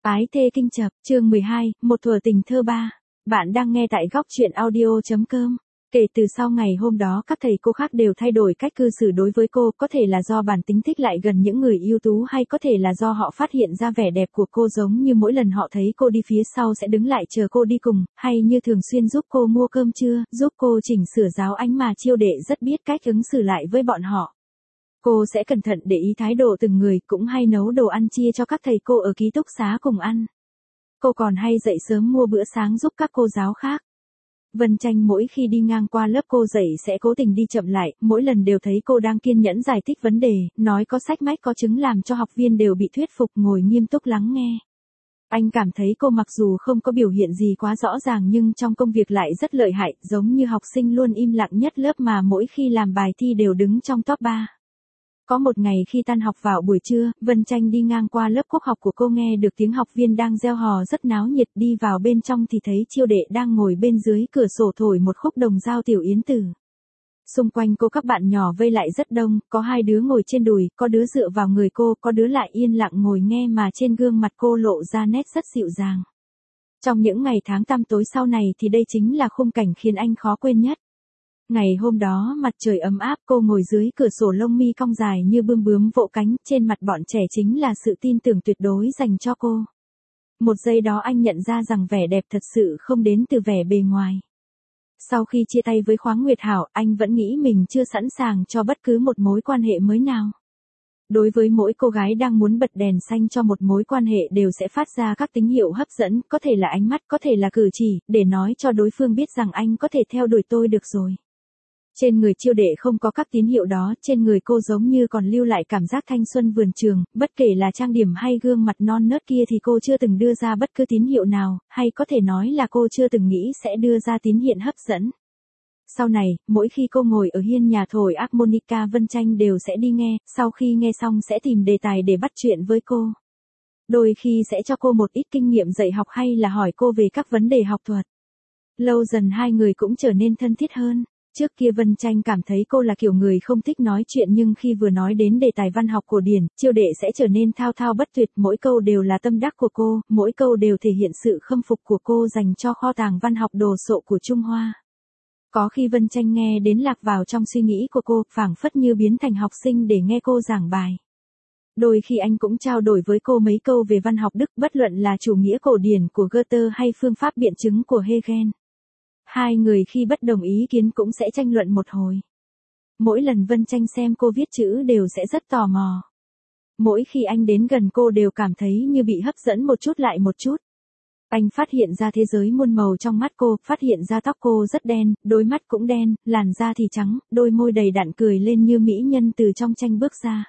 Ái thê kinh chập, chương 12, một thuở tình thơ ba. Bạn đang nghe tại góc truyện audio.com. Kể từ sau ngày hôm đó các thầy cô khác đều thay đổi cách cư xử đối với cô, có thể là do bản tính thích lại gần những người ưu tú hay có thể là do họ phát hiện ra vẻ đẹp của cô, giống như mỗi lần họ thấy cô đi phía sau sẽ đứng lại chờ cô đi cùng, hay như thường xuyên giúp cô mua cơm trưa, giúp cô chỉnh sửa giáo ánh, mà Chiêu Đệ rất biết cách ứng xử lại với bọn họ. Cô sẽ cẩn thận để ý thái độ từng người, cũng hay nấu đồ ăn chia cho các thầy cô ở ký túc xá cùng ăn. Cô còn hay dậy sớm mua bữa sáng giúp các cô giáo khác. Vân Tranh mỗi khi đi ngang qua lớp cô dạy sẽ cố tình đi chậm lại, mỗi lần đều thấy cô đang kiên nhẫn giải thích vấn đề, nói có sách mách có chứng, làm cho học viên đều bị thuyết phục ngồi nghiêm túc lắng nghe. Anh cảm thấy cô mặc dù không có biểu hiện gì quá rõ ràng nhưng trong công việc lại rất lợi hại, giống như học sinh luôn im lặng nhất lớp mà mỗi khi làm bài thi đều đứng trong top 3. Có một ngày khi tan học vào buổi trưa, Vân Tranh đi ngang qua lớp quốc học của cô, nghe được tiếng học viên đang reo hò rất náo nhiệt, đi vào bên trong thì thấy Chiêu Đệ đang ngồi bên dưới cửa sổ thổi một khúc đồng dao tiểu yến tử. Xung quanh cô các bạn nhỏ vây lại rất đông, có 2 đứa ngồi trên đùi, có đứa dựa vào người cô, có đứa lại yên lặng ngồi nghe, mà trên gương mặt cô lộ ra nét rất dịu dàng. Trong những ngày tháng tăm tối sau này thì đây chính là khung cảnh khiến anh khó quên nhất. Ngày hôm đó mặt trời ấm áp, cô ngồi dưới cửa sổ, lông mi cong dài như bươm bướm vỗ cánh, trên mặt bọn trẻ chính là sự tin tưởng tuyệt đối dành cho cô. Một giây đó anh nhận ra rằng vẻ đẹp thật sự không đến từ vẻ bề ngoài. Sau khi chia tay với Khoáng Nguyệt Hảo, anh vẫn nghĩ mình chưa sẵn sàng cho bất cứ một mối quan hệ mới nào. Đối với mỗi cô gái đang muốn bật đèn xanh cho một mối quan hệ đều sẽ phát ra các tín hiệu hấp dẫn, có thể là ánh mắt, có thể là cử chỉ, để nói cho đối phương biết rằng anh có thể theo đuổi tôi được rồi. Trên người Chiêu Đệ không có các tín hiệu đó, trên người cô giống như còn lưu lại cảm giác thanh xuân vườn trường, bất kể là trang điểm hay gương mặt non nớt kia thì cô chưa từng đưa ra bất cứ tín hiệu nào, hay có thể nói là cô chưa từng nghĩ sẽ đưa ra tín hiệu hấp dẫn. Sau này, mỗi khi cô ngồi ở hiên nhà thổi harmonica, Vân Tranh đều sẽ đi nghe, sau khi nghe xong sẽ tìm đề tài để bắt chuyện với cô. Đôi khi sẽ cho cô một ít kinh nghiệm dạy học hay là hỏi cô về các vấn đề học thuật. Lâu dần hai người cũng trở nên thân thiết hơn. Trước kia Vân Tranh cảm thấy cô là kiểu người không thích nói chuyện, nhưng khi vừa nói đến đề tài văn học cổ điển, Chiêu Đệ sẽ trở nên thao thao bất tuyệt, mỗi câu đều là tâm đắc của cô, mỗi câu đều thể hiện sự khâm phục của cô dành cho kho tàng văn học đồ sộ của Trung Hoa. Có khi Vân Tranh nghe đến lạc vào trong suy nghĩ của cô, phảng phất như biến thành học sinh để nghe cô giảng bài. Đôi khi anh cũng trao đổi với cô mấy câu về văn học Đức, bất luận là chủ nghĩa cổ điển của Goethe hay phương pháp biện chứng của Hegel. Hai người khi bất đồng ý kiến cũng sẽ tranh luận một hồi. Mỗi lần Vân Tranh xem cô viết chữ đều sẽ rất tò mò. Mỗi khi anh đến gần cô đều cảm thấy như bị hấp dẫn một chút lại một chút. Anh phát hiện ra thế giới muôn màu trong mắt cô, phát hiện ra tóc cô rất đen, đôi mắt cũng đen, làn da thì trắng, đôi môi đầy đặn cười lên như mỹ nhân từ trong tranh bước ra.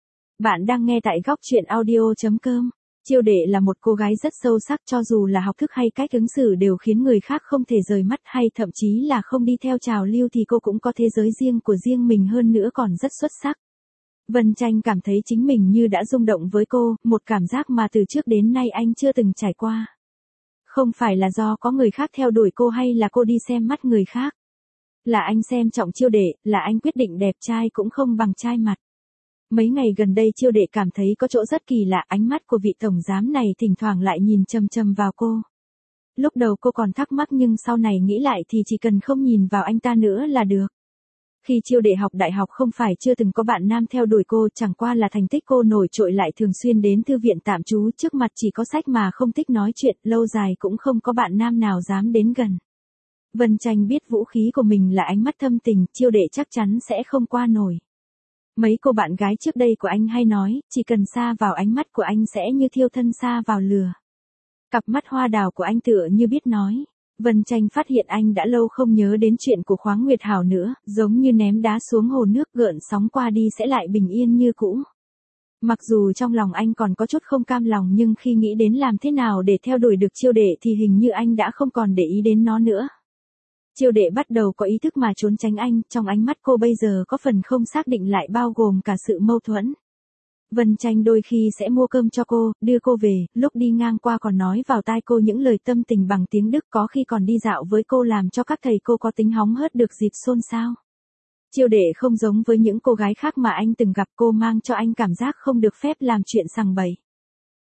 Bạn đang nghe tại góc truyện audio.com. Chiêu Đệ là một cô gái rất sâu sắc, cho dù là học thức hay cách ứng xử đều khiến người khác không thể rời mắt, hay thậm chí là không đi theo trào lưu thì cô cũng có thế giới riêng của riêng mình, hơn nữa còn rất xuất sắc. Vân Tranh cảm thấy chính mình như đã rung động với cô, một cảm giác mà từ trước đến nay anh chưa từng trải qua. Không phải là do có người khác theo đuổi cô hay là cô đi xem mắt người khác. Là anh xem trọng Chiêu Đệ, là anh quyết định đẹp trai cũng không bằng trai mặt. Mấy ngày gần đây Chiêu Đệ cảm thấy có chỗ rất kỳ lạ, ánh mắt của vị tổng giám này thỉnh thoảng lại nhìn chằm chằm vào cô. Lúc đầu cô còn thắc mắc nhưng sau này nghĩ lại thì chỉ cần không nhìn vào anh ta nữa là được. Khi Chiêu Đệ học đại học không phải chưa từng có bạn nam theo đuổi cô, chẳng qua là thành tích cô nổi trội lại thường xuyên đến thư viện tạm trú, trước mặt chỉ có sách mà không thích nói chuyện, lâu dài cũng không có bạn nam nào dám đến gần. Vân Tranh biết vũ khí của mình là ánh mắt thâm tình, Chiêu Đệ chắc chắn sẽ không qua nổi. Mấy cô bạn gái trước đây của anh hay nói, chỉ cần sa vào ánh mắt của anh sẽ như thiêu thân sa vào lửa. Cặp mắt hoa đào của anh tựa như biết nói. Vân Tranh phát hiện anh đã lâu không nhớ đến chuyện của Khoáng Nguyệt Hảo nữa, giống như ném đá xuống hồ nước, gợn sóng qua đi sẽ lại bình yên như cũ. Mặc dù trong lòng anh còn có chút không cam lòng, nhưng khi nghĩ đến làm thế nào để theo đuổi được Chiêu Đệ thì hình như anh đã không còn để ý đến nó nữa. Chiêu Đệ bắt đầu có ý thức mà trốn tránh anh, trong ánh mắt cô bây giờ có phần không xác định, lại bao gồm cả sự mâu thuẫn. Vân Tranh đôi khi sẽ mua cơm cho cô, đưa cô về, lúc đi ngang qua còn nói vào tai cô những lời tâm tình bằng tiếng Đức, có khi còn đi dạo với cô làm cho các thầy cô có tính hóng hớt được dịp xôn xao. Chiêu Đệ không giống với những cô gái khác mà anh từng gặp, cô mang cho anh cảm giác không được phép làm chuyện sằng bậy.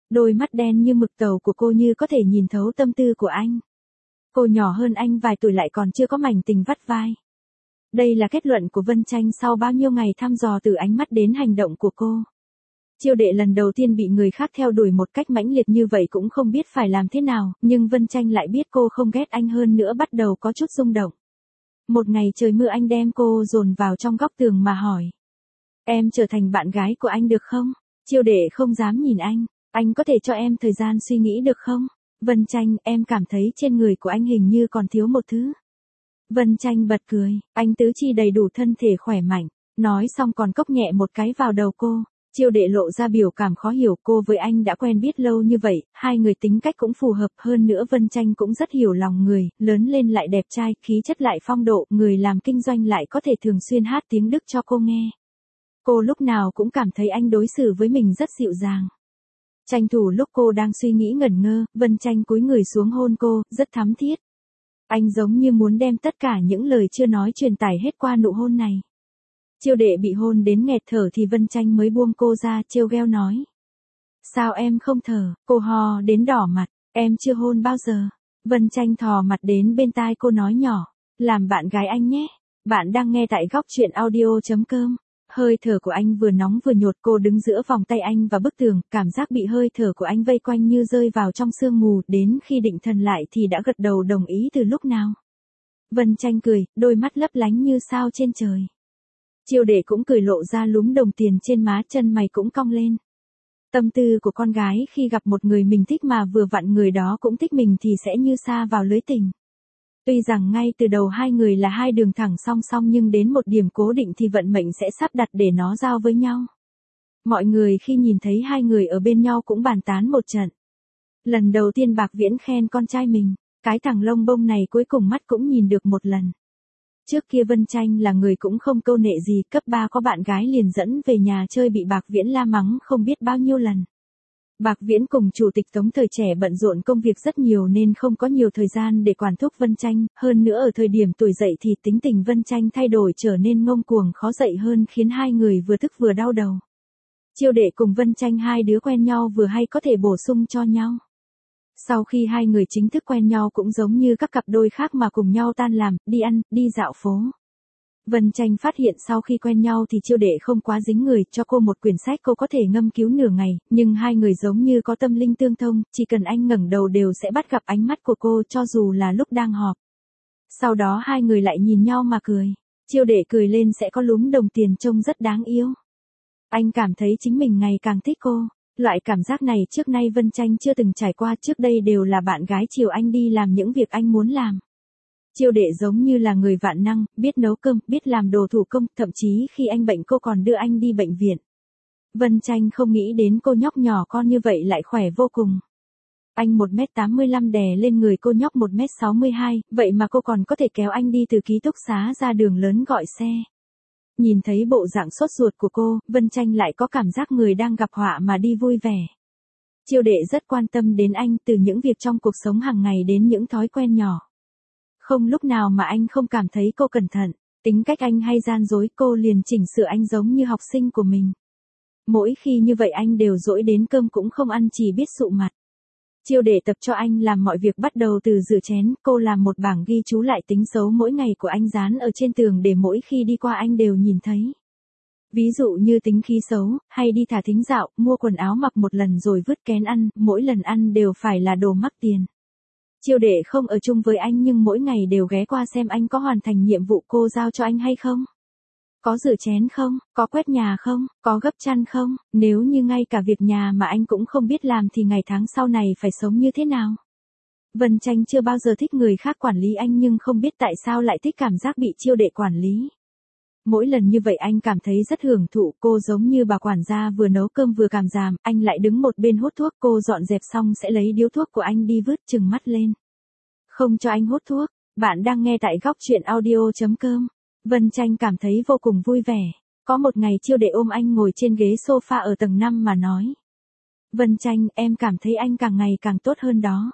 Đôi mắt đen như mực tàu của cô như có thể nhìn thấu tâm tư của anh. Cô nhỏ hơn anh vài tuổi lại còn chưa có mảnh tình vắt vai. Đây là kết luận của Vân Tranh sau bao nhiêu ngày thăm dò từ ánh mắt đến hành động của cô. Chiêu đệ lần đầu tiên bị người khác theo đuổi một cách mãnh liệt như vậy cũng không biết phải làm thế nào, nhưng Vân Tranh lại biết cô không ghét anh hơn nữa bắt đầu có chút rung động. Một ngày trời mưa anh đem cô dồn vào trong góc tường mà hỏi. Em trở thành bạn gái của anh được không? Chiêu đệ không dám nhìn anh có thể cho em thời gian suy nghĩ được không? Vân Tranh, em cảm thấy trên người của anh hình như còn thiếu một thứ. Vân Tranh bật cười, anh tứ chi đầy đủ thân thể khỏe mạnh, nói xong còn cốc nhẹ một cái vào đầu cô. Chiêu đệ lộ ra biểu cảm khó hiểu, cô với anh đã quen biết lâu như vậy, hai người tính cách cũng phù hợp, hơn nữa Vân Tranh cũng rất hiểu lòng người, lớn lên lại đẹp trai, khí chất lại phong độ, người làm kinh doanh lại có thể thường xuyên hát tiếng Đức cho cô nghe. Cô lúc nào cũng cảm thấy anh đối xử với mình rất dịu dàng. Tranh thủ lúc cô đang suy nghĩ ngẩn ngơ, Vân Tranh cúi người xuống hôn cô, rất thắm thiết. Anh giống như muốn đem tất cả những lời chưa nói truyền tải hết qua nụ hôn này. Chiêu đệ bị hôn đến nghẹt thở thì Vân Tranh mới buông cô ra, trêu gheo nói. Sao em không thở? Cô ho đến đỏ mặt, em chưa hôn bao giờ. Vân Tranh thò mặt đến bên tai cô nói nhỏ, làm bạn gái anh nhé. Bạn đang nghe tại góc truyện audio.com. Hơi thở của anh vừa nóng vừa nhột, cô đứng giữa vòng tay anh và bức tường, cảm giác bị hơi thở của anh vây quanh như rơi vào trong sương mù, đến khi định thần lại thì đã gật đầu đồng ý từ lúc nào. Vân Tranh cười, đôi mắt lấp lánh như sao trên trời. Chiêu đệ cũng cười lộ ra lúm đồng tiền trên má, chân mày cũng cong lên. Tâm tư của con gái khi gặp một người mình thích mà vừa vặn người đó cũng thích mình thì sẽ như sa vào lưới tình. Tuy rằng ngay từ đầu hai người là hai đường thẳng song song nhưng đến một điểm cố định thì vận mệnh sẽ sắp đặt để nó giao với nhau. Mọi người khi nhìn thấy hai người ở bên nhau cũng bàn tán một trận. Lần đầu tiên Bạc Viễn khen con trai mình, cái thằng lông bông này cuối cùng mắt cũng nhìn được một lần. Trước kia Vân Tranh là người cũng không câu nệ gì, cấp 3 có bạn gái liền dẫn về nhà chơi bị Bạc Viễn la mắng không biết bao nhiêu lần. Bạc Viễn cùng chủ tịch Tống thời trẻ bận rộn công việc rất nhiều nên không có nhiều thời gian để quản thúc Vân Tranh, hơn nữa ở thời điểm tuổi dậy thì tính tình Vân Tranh thay đổi trở nên ngông cuồng khó dạy hơn khiến hai người vừa tức vừa đau đầu. Chiêu đệ cùng Vân Tranh hai đứa quen nhau vừa hay có thể bổ sung cho nhau. Sau khi hai người chính thức quen nhau cũng giống như các cặp đôi khác mà cùng nhau tan làm, đi ăn, đi dạo phố. Vân Tranh phát hiện sau khi quen nhau thì chiêu đệ không quá dính người, cho cô một quyển sách cô có thể ngâm cứu nửa ngày, nhưng hai người giống như có tâm linh tương thông, chỉ cần anh ngẩng đầu đều sẽ bắt gặp ánh mắt của cô cho dù là lúc đang họp. Sau đó hai người lại nhìn nhau mà cười. Chiêu đệ cười lên sẽ có lúm đồng tiền trông rất đáng yêu. Anh cảm thấy chính mình ngày càng thích cô. Loại cảm giác này trước nay Vân Tranh chưa từng trải qua, trước đây đều là bạn gái chiều anh đi làm những việc anh muốn làm. Chiêu đệ giống như là người vạn năng, biết nấu cơm, biết làm đồ thủ công, thậm chí khi anh bệnh cô còn đưa anh đi bệnh viện. Vân Tranh không nghĩ đến cô nhóc nhỏ con như vậy lại khỏe vô cùng. Anh 1m85 đè lên người cô nhóc 1m62, vậy mà cô còn có thể kéo anh đi từ ký túc xá ra đường lớn gọi xe. Nhìn thấy bộ dạng sốt ruột của cô, Vân Tranh lại có cảm giác người đang gặp họa mà đi vui vẻ. Chiêu đệ rất quan tâm đến anh, từ những việc trong cuộc sống hàng ngày đến những thói quen nhỏ. Không lúc nào mà anh không cảm thấy cô cẩn thận, tính cách anh hay gian dối cô liền chỉnh sửa anh giống như học sinh của mình. Mỗi khi như vậy anh đều dỗi đến cơm cũng không ăn chỉ biết sụ mặt. Chiêu đệ tập cho anh làm mọi việc bắt đầu từ rửa chén, cô làm một bảng ghi chú lại tính xấu mỗi ngày của anh dán ở trên tường để mỗi khi đi qua anh đều nhìn thấy. Ví dụ như tính khí xấu, hay đi thả thính dạo, mua quần áo mặc một lần rồi vứt kén ăn, mỗi lần ăn đều phải là đồ mắc tiền. Chiêu đệ không ở chung với anh nhưng mỗi ngày đều ghé qua xem anh có hoàn thành nhiệm vụ cô giao cho anh hay không. Có rửa chén không, có quét nhà không, có gấp chăn không, nếu như ngay cả việc nhà mà anh cũng không biết làm thì ngày tháng sau này phải sống như thế nào. Vân Tranh chưa bao giờ thích người khác quản lý anh nhưng không biết tại sao lại thích cảm giác bị chiêu đệ quản lý. Mỗi lần như vậy anh cảm thấy rất hưởng thụ, cô giống như bà quản gia vừa nấu cơm vừa càm ràm, anh lại đứng một bên hút thuốc, cô dọn dẹp xong sẽ lấy điếu thuốc của anh đi vứt trừng mắt lên. Không cho anh hút thuốc, bạn đang nghe tại góc truyện audio.com. Vân Tranh cảm thấy vô cùng vui vẻ. Có một ngày chiêu đệ ôm anh ngồi trên ghế sofa ở tầng 5 mà nói. Vân Tranh, em cảm thấy anh càng ngày càng tốt hơn đó.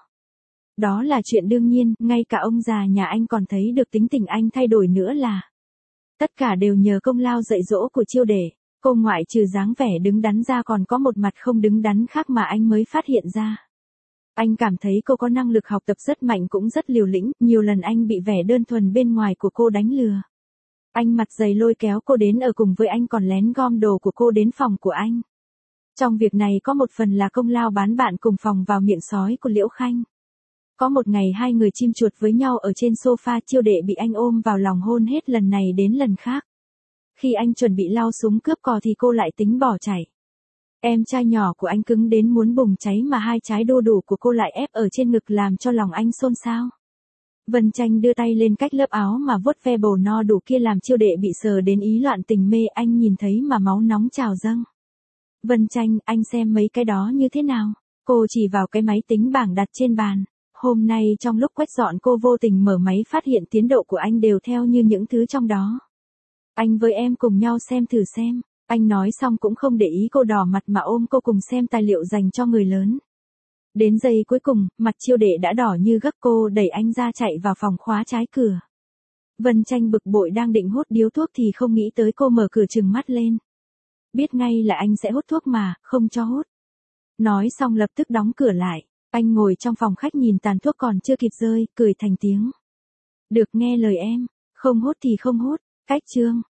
Đó là chuyện đương nhiên, ngay cả ông già nhà anh còn thấy được tính tình anh thay đổi nữa là. Tất cả đều nhờ công lao dạy dỗ của chiêu đệ. Cô ngoại trừ dáng vẻ đứng đắn ra còn có một mặt không đứng đắn khác mà anh mới phát hiện ra. Anh cảm thấy cô có năng lực học tập rất mạnh cũng rất liều lĩnh, nhiều lần anh bị vẻ đơn thuần bên ngoài của cô đánh lừa. Anh mặt dày lôi kéo cô đến ở cùng với anh còn lén gom đồ của cô đến phòng của anh. Trong việc này có một phần là công lao bán bạn cùng phòng vào miệng sói của Liễu Khanh. Có một ngày hai người chim chuột với nhau ở trên sofa, Chiêu Đệ bị anh ôm vào lòng hôn hết lần này đến lần khác. Khi anh chuẩn bị lao súng cướp cò thì cô lại tính bỏ chạy. Em trai nhỏ của anh cứng đến muốn bùng cháy mà hai trái đô đủ của cô lại ép ở trên ngực làm cho lòng anh xôn xao. Vân Tranh đưa tay lên cách lớp áo mà vuốt ve bầu no đủ kia làm Chiêu Đệ bị sờ đến ý loạn tình mê, anh nhìn thấy mà máu nóng trào dâng. Vân Tranh, anh xem mấy cái đó như thế nào? Cô chỉ vào cái máy tính bảng đặt trên bàn. Hôm nay trong lúc quét dọn cô vô tình mở máy phát hiện tiến độ của anh đều theo như những thứ trong đó. Anh với em cùng nhau xem thử xem. Anh nói xong cũng không để ý cô đỏ mặt mà ôm cô cùng xem tài liệu dành cho người lớn. Đến giây cuối cùng, mặt Chiêu Đệ đã đỏ như gấc, cô đẩy anh ra chạy vào phòng khóa trái cửa. Vân Tranh bực bội đang định hút điếu thuốc thì không nghĩ tới cô mở cửa trừng mắt lên. Biết ngay là anh sẽ hút thuốc mà, không cho hút. Nói xong lập tức đóng cửa lại. Anh ngồi trong phòng khách nhìn tàn thuốc còn chưa kịp rơi, cười thành tiếng. Được, nghe lời em, không hút thì không hút, cách chương.